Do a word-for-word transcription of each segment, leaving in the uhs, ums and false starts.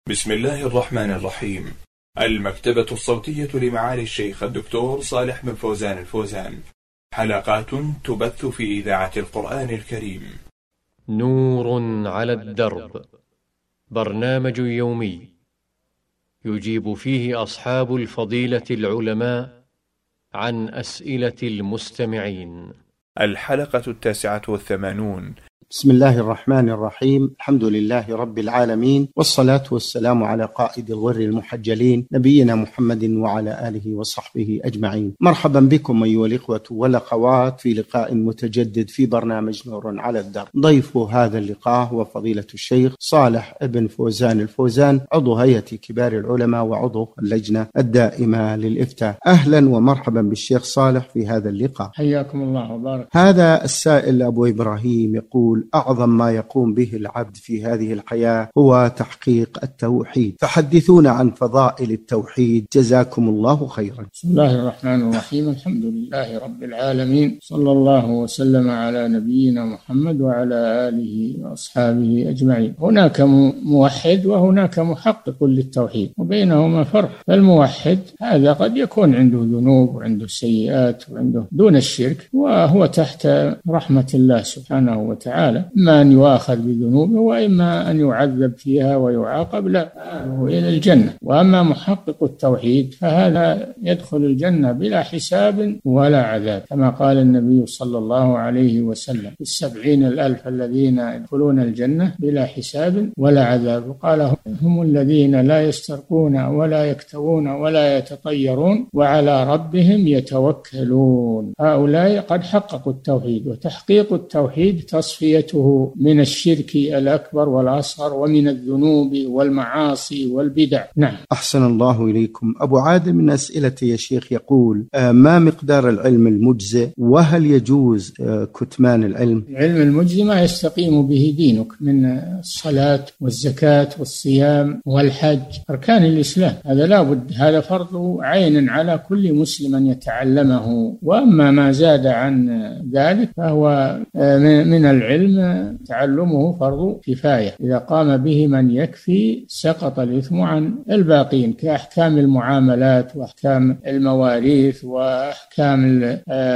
بسم الله الرحمن الرحيم. المكتبة الصوتية لمعالي الشيخ الدكتور صالح بن فوزان الفوزان، حلقات تبث في إذاعة القرآن الكريم. نور على الدرب، برنامج يومي يجيب فيه أصحاب الفضيلة العلماء عن أسئلة المستمعين. الحلقة التاسعة والثمانون. بسم الله الرحمن الرحيم. الحمد لله رب العالمين، والصلاة والسلام على قائد الغر المحجلين نبينا محمد وعلى آله وصحبه أجمعين. مرحبا بكم أيها الإخوة والأخوات في لقاء متجدد في برنامج نور على الدرب. ضيف هذا اللقاء هو فضيلة الشيخ صالح بن فوزان الفوزان، عضو هيئة كبار العلماء وعضو اللجنة الدائمة للإفتاء. أهلا ومرحبا بالشيخ صالح في هذا اللقاء. حياكم الله وبارك. هذا السائل أبو إبراهيم يقول: أعظم ما يقوم به العبد في هذه الحياة هو تحقيق التوحيد، فحدثونا عن فضائل التوحيد جزاكم الله خيرا. بسم الله الرحمن الرحيم. الحمد لله رب العالمين، صلى الله وسلم على نبينا محمد وعلى آله وأصحابه أجمعين. هناك موحد وهناك محقق للتوحيد، وبينهما فرق. فالموحد هذا قد يكون عنده ذنوب وعنده سيئات وعنده دون الشرك، وهو تحت رحمة الله سبحانه وتعالى، إما أن يؤاخذ بذنوبه وإما أن يعذب فيها ويعاقب، لا إلى الجنة. وأما محقق التوحيد فهذا يدخل الجنة بلا حساب ولا عذاب، كما قال النبي صلى الله عليه وسلم: السبعين الألف الذين يدخلون الجنة بلا حساب ولا عذاب. وقال: هم الذين لا يسترقون ولا يكتوون ولا يتطيرون وعلى ربهم يتوكلون. هؤلاء قد حققوا التوحيد، وتحقيق التوحيد تصفيته من الشرك الأكبر والأصغر ومن الذنوب والمعاصي والبدع. نعم. أحسن الله إليكم. أبو عادل من أسئلته يا شيخ يقول: ما مقدار العلم المجزئ، وهل يجوز كتمان العلم؟ العلم المجزئ ما يستقيم به دينك من الصلاة والزكاة والصيام والحج، أركان الإسلام. هذا لا بد، هذا فرض عين على كل مسلم أن يتعلمه. وأما ما زاد عن ذلك فهو من العلم تعلمه فرض كفاية، إذا قام به من يكفي سقط الإثم عن الباقين، كأحكام المعاملات وأحكام المواريث وأحكام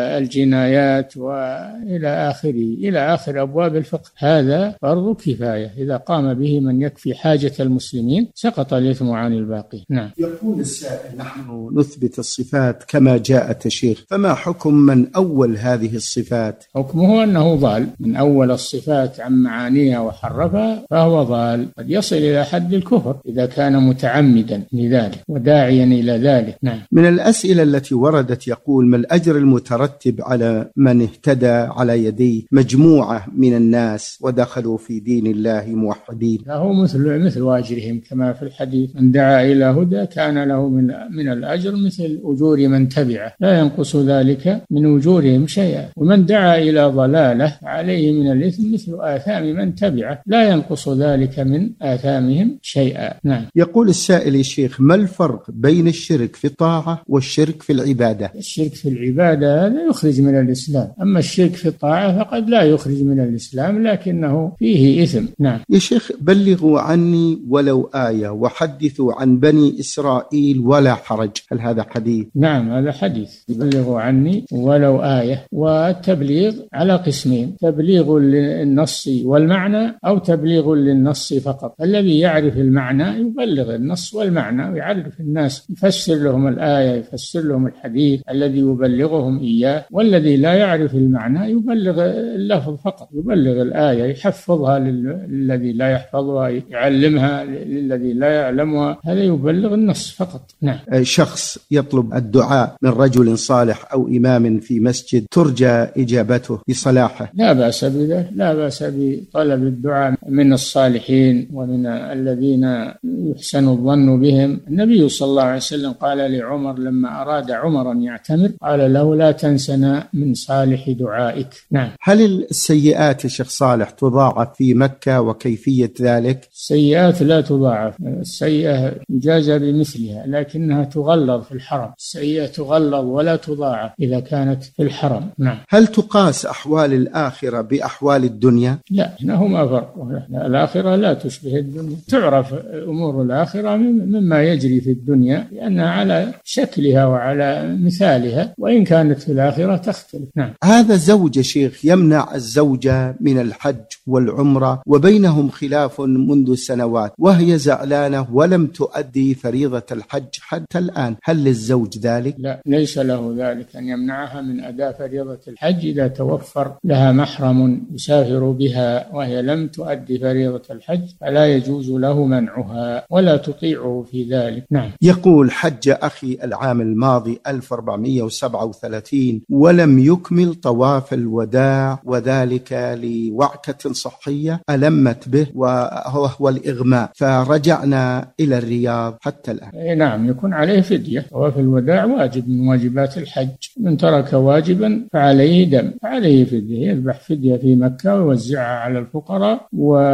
الجنايات وإلى آخره، إلى آخر أبواب الفقه. هذا فرض كفاية، إذا قام به من يكفي حاجة المسلمين سقط الإثم عن الباقين. نعم. يقول السائل: نحن نثبت الصفات كما جاءت يا شيخ، فما حكم من أول هذه الصفات؟ حكمه أنه ضال، من أول الصفات عن معانيها وحرفها فهو ضال، قد يصل إلى حد الكفر إذا كان متعمدا لذلك وداعيا إلى ذلك. نعم. من الأسئلة التي وردت يقول: ما الأجر المترتب على من اهتدى على يديه مجموعة من الناس ودخلوا في دين الله موحدين؟ له مثل مثل واجرهم كما في الحديث: من دعا إلى هدى كان له من من الأجر مثل أجور من تبعه، لا ينقص ذلك من أجورهم شيئا. ومن دعا إلى ضلالة عليه من الإثم مثل آثام من تبعه، لا ينقص ذلك من آثامهم شيئا. نعم. يقول السائل: يا شيخ، ما الفرق بين الشرك في الطاعة والشرك في العبادة؟ الشرك في العبادة هذا يخرج من الإسلام، أما الشرك في الطاعة فقد لا يخرج من الإسلام لكنه فيه إثم. نعم. يا شيخ، بلغوا عني ولو آية وحدثوا عن بني إسرائيل ولا حرج، هل هذا حديث؟ نعم، هذا حديث: بلغوا عني ولو آية. والتبليغ على قسمين: تبليغ للنص والمعنى أو تبليغ للنص فقط. الذي يعرف المعنى يبلغ النص والمعنى ويعرف الناس، يفسر لهم الآية، يفسر لهم الحديث الذي يبلغهم إياه. والذي لا يعرف المعنى يبلغ اللفظ فقط، يبلغ الآية، يحفظها للذي لا يحفظها، يعلمها للذي لا يعلمها، هذا يبلغ النص فقط. نعم. شخص يطلب الدعاء من رجل صالح أو إمام في مسجد ترجى إجابته بصلاحه، لا بأس بذلك، لا بأس بطلب الدعاء من الصالحين ومن الذين يحسن الظن بهم. النبي صلى الله عليه وسلم قال لعمر لما أراد عمر أن يعتمر، قال له: لا تنسنا من صالح دعائك. نعم. هل السيئات يا شيخ صالح تضاعف في مكة وكيفية ذلك؟ السيئات لا تضاعف، السيئة يجازى بمثلها لكنها تغلظ في الحرم. السيئة تغلظ ولا تضاعف إذا كانت في الحرم. نعم. هل تقاس أحوال الآخرة بأحوال أحوال الدنيا؟ لا، إنهما فرق. الآخرة لا تشبه الدنيا، تعرف أمور الآخرة مما يجري في الدنيا لأنها على شكلها وعلى مثالها، وإن كانت في الآخرة تختلف. نعم. هذا زوج شيخ يمنع الزوجة من الحج والعمرة وبينهم خلاف منذ سنوات، وهي زعلانة ولم تؤدي فريضة الحج حتى الآن، هل للزوج ذلك؟ لا، ليس له ذلك أن يمنعها من أداء فريضة الحج إذا توفر لها محرم يسافر بها وهي لم تؤدي فريضة الحج، فلا يجوز له منعها ولا تطيعه في ذلك. نعم. يقول: حج أخي العام الماضي ألف وأربعمائة وسبعة وثلاثين ولم يكمل طواف الوداع، وذلك لوعكة صحية ألمت به وهو الإغماء، فرجعنا إلى الرياض حتى الآن. نعم، يكون عليه فدية. طواف الوداع واجب من واجبات الحج، من ترك واجبا فعليه دم، فعليه فدية، يذبح فدية في مكة ويوزعها على الفقراء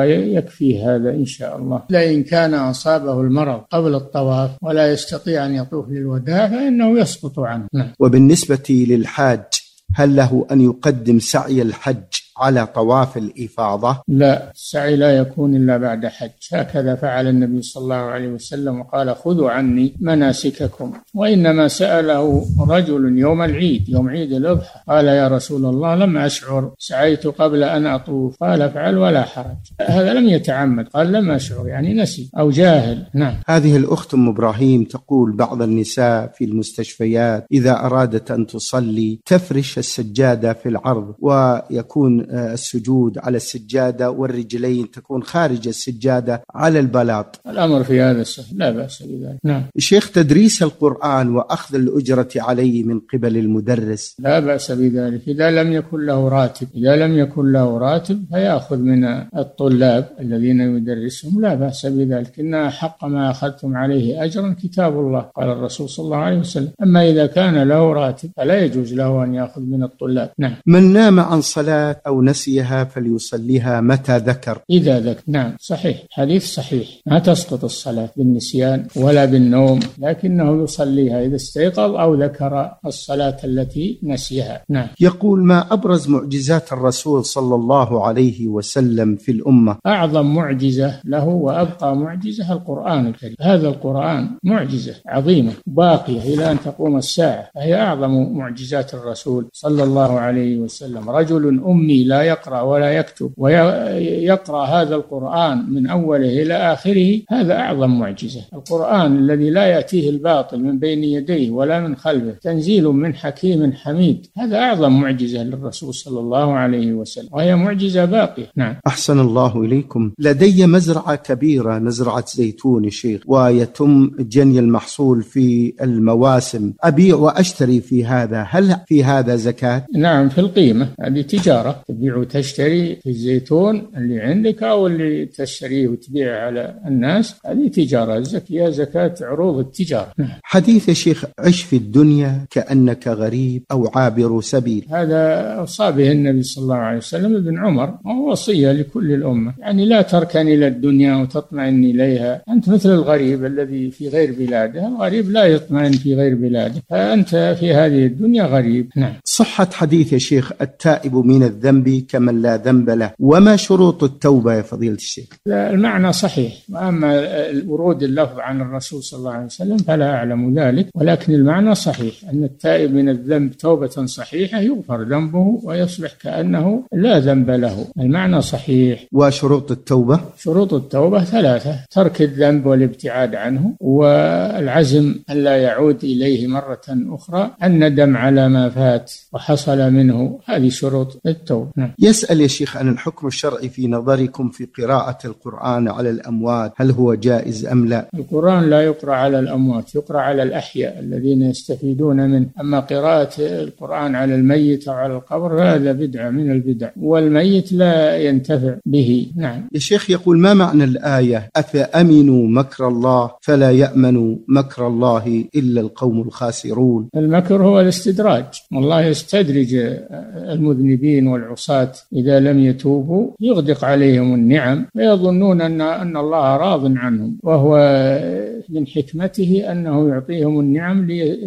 ويكفي هذا إن شاء الله. لئن كان أصابه المرض قبل الطواف ولا يستطيع أن يطوف للوداع فإنه يسقط عنه. نعم. وبالنسبة للحاج هل له أن يقدم سعي الحج على طواف الإفاضة؟ لا، السعي لا يكون إلا بعد حج، هكذا فعل النبي صلى الله عليه وسلم وقال: خذوا عني مناسككم. وإنما سأله رجل يوم العيد، يوم عيد الأضحى، قال: يا رسول الله لم أشعر، سعيت قبل أن أطوف. قال: افعل ولا حرج. هذا لم يتعمد، قال لم أشعر، يعني نسي أو جاهل. نعم. هذه الأخت أم إبراهيم تقول: بعض النساء في المستشفيات إذا أرادت أن تصلي تفرش السجادة في العرض، ويكون السجود على السجادة والرجلين تكون خارج السجادة على البلاط. الأمر في هذا سهل، لا بأس بذلك. نعم. شيخ، تدريس القرآن وأخذ الأجرة عليه من قبل المدرس لا بأس بذلك إذا لم يكن له راتب، إذا لم يكن له راتب فيأخذ من الطلاب الذين يدرسهم، لا بأس بذلك. إن حق ما أخذتم عليه أجرا كتاب الله، قال الرسول صلى الله عليه وسلم. أما إذا كان له راتب فلا يجوز له أن يأخذ من الطلاب. نعم. من نام عن صلاة أو نسيها فليصليها متى ذكر. إذا ذكر. نعم، صحيح، حديث صحيح، ما تسقط الصلاة بالنسيان ولا بالنوم، لكنه يصليها إذا استيقظ أو ذكر الصلاة التي نسيها. نعم. يقول: ما أبرز معجزات الرسول صلى الله عليه وسلم في الأمة؟ أعظم معجزة له وأبقى معجزة القرآن الكريم. هذا القرآن معجزة عظيمة باقية إلى أن تقوم الساعة، فهي أعظم معجزات الرسول صلى الله عليه وسلم. رجل أمي لا يقرأ ولا يكتب ويقرأ هذا القرآن من أوله إلى آخره، هذا أعظم معجزة. القرآن الذي لا يأتيه الباطل من بين يديه ولا من خلفه، تنزيل من حكيم حميد، هذا أعظم معجزة للرسول صلى الله عليه وسلم، وهي معجزة باقية. نعم. أحسن الله إليكم. لدي مزرعة كبيرة، مزرعة زيتون شيخ، ويتم جني المحصول في المواسم، أبيع وأشتري في هذا، هل في هذا زكاة؟ نعم، في القيمة، هذه تجارة، تبيع وتشتري في الزيتون اللي عندك أو اللي تشتريه وتبيع على الناس، هذه تجارة، الزكاة زكاة عروض التجارة. حديث يا شيخ: عش في الدنيا كأنك غريب أو عابر سبيل، هذا أوصى به النبي صلى الله عليه وسلم ابن عمر، وهو وصية لكل الأمة، يعني لا تركن إلى الدنيا وتطمئن إليها، أنت مثل الغريب الذي في غير بلاده، الغريب لا يطمئن في غير بلاده، فأنت في هذه الدنيا غريب. نعم. صحة حديث يا شيخ: التائب من الذنب كمن لا ذنب له، وما شروط التوبة يا فضيلة الشيخ؟ المعنى صحيح، وأما ورود اللفظ عن الرسول صلى الله عليه وسلم فلا أعلم ذلك، ولكن المعنى صحيح أن التائب من الذنب توبة صحيحة يغفر ذنبه ويصبح كأنه لا ذنب له، المعنى صحيح. وشروط التوبة؟ شروط التوبة ثلاثة: ترك الذنب والابتعاد عنه، والعزم أن لا يعود إليه مرة أخرى، الندم على ما فات وحصل منه، هذه شروط التوبة. نعم. يسأل يا شيخ عن الحكم الشرعي في نظركم في قراءة القرآن على الأموات، هل هو جائز أم لا؟ القرآن لا يقرأ على الأموات، يقرأ على الأحياء الذين يستفيدون منه، أما قراءة القرآن على الميت أو على القبر هذا بدعة من البدع، والميت لا ينتفع به. نعم. يا شيخ يقول: ما معنى الآية أفأمنوا مكر الله فلا يأمن مكر الله إلا القوم الخاسرون؟ المكر هو الاستدراج، والله يستدرج المذنبين والعصاة العصاة إذا لم يتوبوا يغدق عليهم النعم ويظنون أن أن الله راض عنهم، وهو من حكمته أنه يعطيهم النعم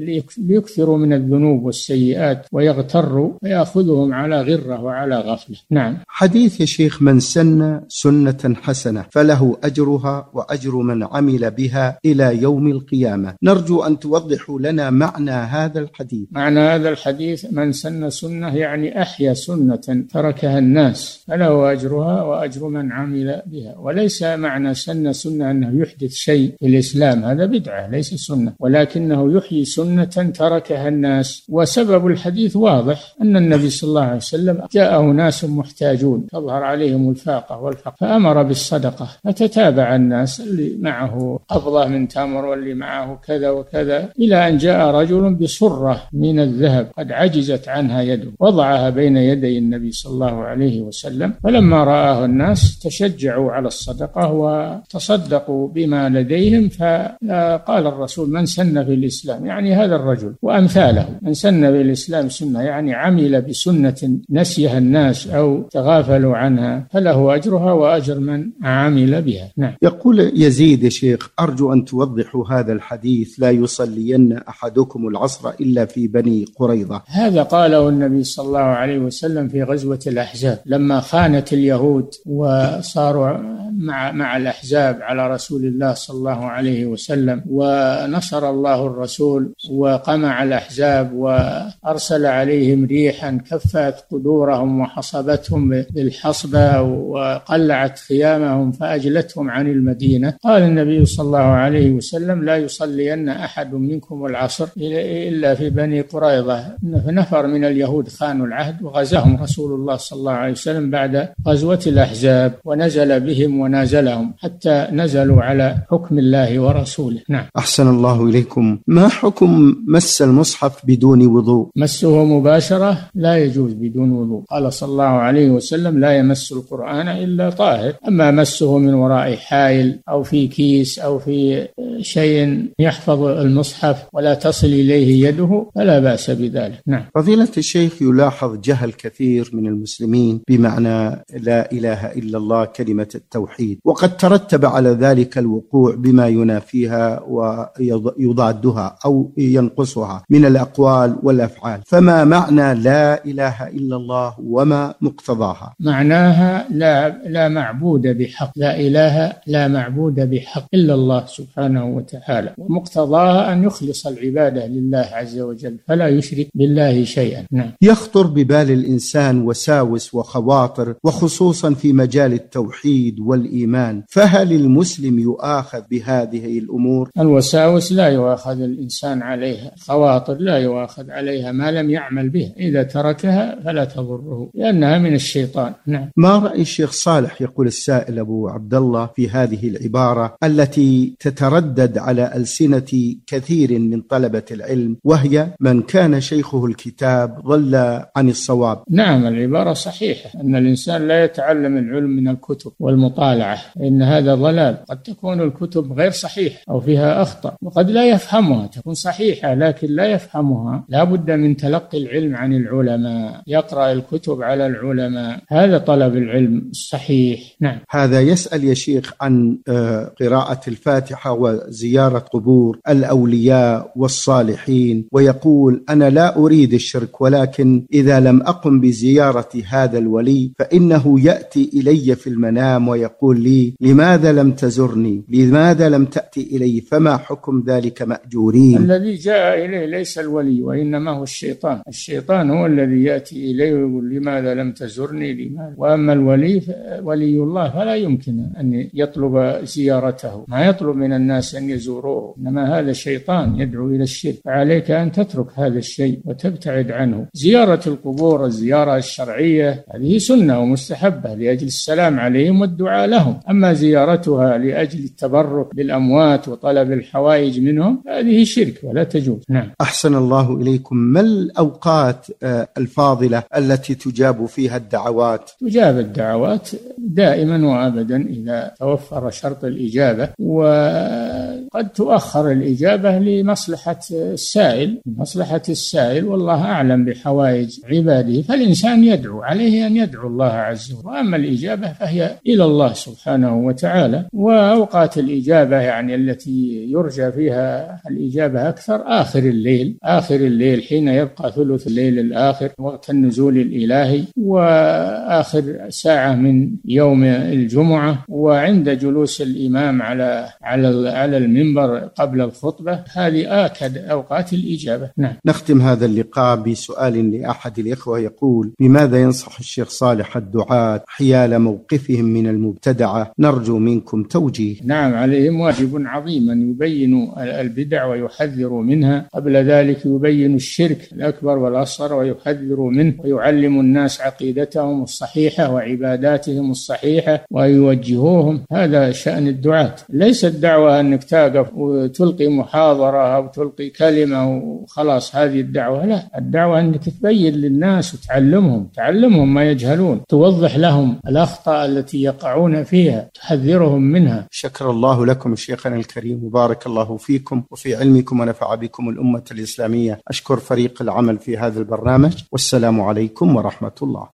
ليكثروا من الذنوب والسيئات ويغتروا ويأخذهم على غرة وعلى غفلة. نعم. حديث يا شيخ: من سن سنة حسنة فله أجرها وأجر من عمل بها إلى يوم القيامة. نرجو أن توضحوا لنا معنى هذا الحديث. معنى هذا الحديث: من سن سنة يعني أحيا سنة تركها الناس فله أجرها وأجر من عمل بها. وليس معنى سن سنة أنه يحدث شيء في الإسلام، هذا بدعة ليس سنة، ولكنه يحيي سنة تركها الناس. وسبب الحديث واضح، أن النبي صلى الله عليه وسلم جاءه ناس محتاجون تظهر عليهم الفاقة والفقر فأمر بالصدقة، فتتابع الناس اللي معه قبضة من تمر واللي معه كذا وكذا، إلى أن جاء رجل بصرة من الذهب قد عجزت عنها يده، وضعها بين يدي النبي صلى الله عليه وسلم، فلما رآه الناس تشجعوا على الصدقة وتصدقوا بما لديهم. فقال الرسول: من سن في الإسلام، يعني هذا الرجل وأمثاله، من سن في الإسلام سنة يعني عمل بسنة نسيها الناس أو تغافلوا عنها فله أجرها وأجر من عمل بها. نعم. يقول يزيد: يا شيخ أرجو أن توضحوا هذا الحديث: لا يصلين أحدكم العصر إلا في بني قريظة. هذا قاله النبي صلى الله عليه وسلم في غزوة الأحزاب، لما خانت اليهود وصاروا مع مع الأحزاب على رسول الله صلى الله عليه وسلم، ونصر الله الرسول وقمع الأحزاب وأرسل عليهم ريحا كفت قدورهم وحصبتهم بالحصبة وقلعت خيامهم فأجلتهم عن المدينة. قال النبي صلى الله عليه وسلم: لا يصلين أحد منكم العصر إلا في بني قريظة. نفر من اليهود خانوا العهد وغزاهم رسول الله صلى الله عليه وسلم بعد غزوة الأحزاب، ونزل بهم ونازلهم حتى نزلوا على حكم الله ورسوله. نعم. أحسن الله إليكم. ما حكم مس المصحف بدون وضوء؟ مسه مباشرة لا يجوز بدون وضوء. قال صلى الله عليه وسلم: لا يمس القرآن إلا طاهر. أما مسه من وراء حائل أو في كيس أو في شيء يحفظ المصحف ولا تصل إليه يده فلا بأس بذلك. نعم. فضيلة الشيخ، يلاحظ جهل كثير من المسلمين بمعنى لا إله إلا الله كلمة التوحيد، وقد ترتب على ذلك الوقوع بما ينافيها ويضادها أو ينقصها من الأقوال والأفعال. فما معنى لا إله إلا الله وما مقتضاها؟ معناها لا, لا معبود بحق، لا إله لا معبود بحق إلا الله سبحانه وتعالى، ومقتضاها أن يخلص العبادة لله عز وجل فلا يشرك بالله شيئا. نعم. يخطر ببال الإنسان وساوس وخواطر، وخصوصا في مجال التوحيد والإيمان، فهل المسلم يؤاخذ بهذه الأمور؟ الوساوس لا يؤاخذ الإنسان عليها، خواطر لا يؤاخذ عليها ما لم يعمل بها، إذا تركها فلا تضره لأنها من الشيطان. نعم. ما رأي الشيخ صالح، يقول السائل أبو عبد الله، في هذه العبارة التي تتردد على ألسنة كثير من طلبة العلم، وهي: من كان شيخه الكتاب ضل عن الصواب؟ نعم، العبارة صحيحة، أن الإنسان لا يتعلم العلم من الكتب والمطالعة، إن هذا ضلال. قد تكون الكتب غير صحيحة أو فيها أخطاء، وقد لا يفهمها، تكون صحيحة لكن لا يفهمها. لا بد من تلقي العلم عن العلماء، يقرأ الكتب على العلماء، هذا طلب العلم الصحيح. نعم. هذا يسأل يا شيخ عن قراءة الفاتحة وزيارة قبور الأولياء والصالحين، ويقول: أنا لا أريد الشرك، ولكن إذا لم أقم بزيارة هذا الولي فإنه يأتي إلي في المنام ويقول لي: لماذا لم تزرني؟ لماذا لم تأتي إلي؟ فما حكم ذلك مأجورين؟ الذي جاء إليه ليس الولي، وإنما هو الشيطان. الشيطان هو الذي يأتي إليه ويقول: لماذا لم تزرني؟ لماذا؟ وأما الولي ولي الله فلا يمكن أن يطلب زيارته، ما يطلب من الناس أن يزوروه، إنما هذا الشيطان يدعو إلى الشرك، فعليك أن تترك هذا الشيء وتبتعد عنه. زيارة القبور الزيارة الشرعية هذه سنة ومستحبة لأجل السلام عليهم والدعاء لهم، أما زيارتها لأجل التبرك بالأموات وطلب الحوائج منهم هذه شرك ولا تجوز. نعم. أحسن الله إليكم. ما الأوقات الفاضلة التي تجاب فيها الدعوات؟ تجاب الدعوات دائما وأبدا إذا توفر شرط الإجابة، وقد قد تؤخر الإجابة لمصلحة السائل مصلحة السائل والله أعلم بحوائج عباده، فالإنسان يدعو، عليه أن يدعو الله عز وجل، وأما الإجابة فهي إلى الله سبحانه وتعالى. وأوقات الإجابة يعني التي يرجى فيها الإجابة أكثر آخر الليل آخر الليل حين يبقى ثلث الليل الآخر وقت النزول الإلهي، وآخر ساعة من يوم الجمعة، وعند جلوس الإمام على على على المنبر قبل الخطبة. هذه آكد أوقات الإجابة. نعم. نختم هذا اللقاء بسؤال لأحد الإخوة يقول: بماذا ينصح الشيخ صالح الدعاة حيال موقفهم من المبتدعة؟ نرجو منكم توجيه. نعم، عليهم واجب عظيم أن يبينوا البدع ويحذروا منها، قبل ذلك يبينوا الشرك الأكبر والأصغر ويحذروا منه، ويعلموا الناس عقيدتهم الصحيحة وعباداتهم الصحيحة ويوجهوهم. هذا شأن الدعاة، ليس الدعوة أنك تقف وتلقي محاضرة أو تلقي كلمة وخلاص هذه الدعوة، لا، الدعوة أنك تبين للناس وتعلمهم تعلمهم ما يجهلون، توضح لهم الأخطاء التي يقعون فيها، تحذرهم منها. شكر الله لكم شيخنا الكريم، وبارك الله فيكم وفي علمكم ونفع بكم الأمة الإسلامية. أشكر فريق العمل في هذا البرنامج، والسلام عليكم ورحمة الله.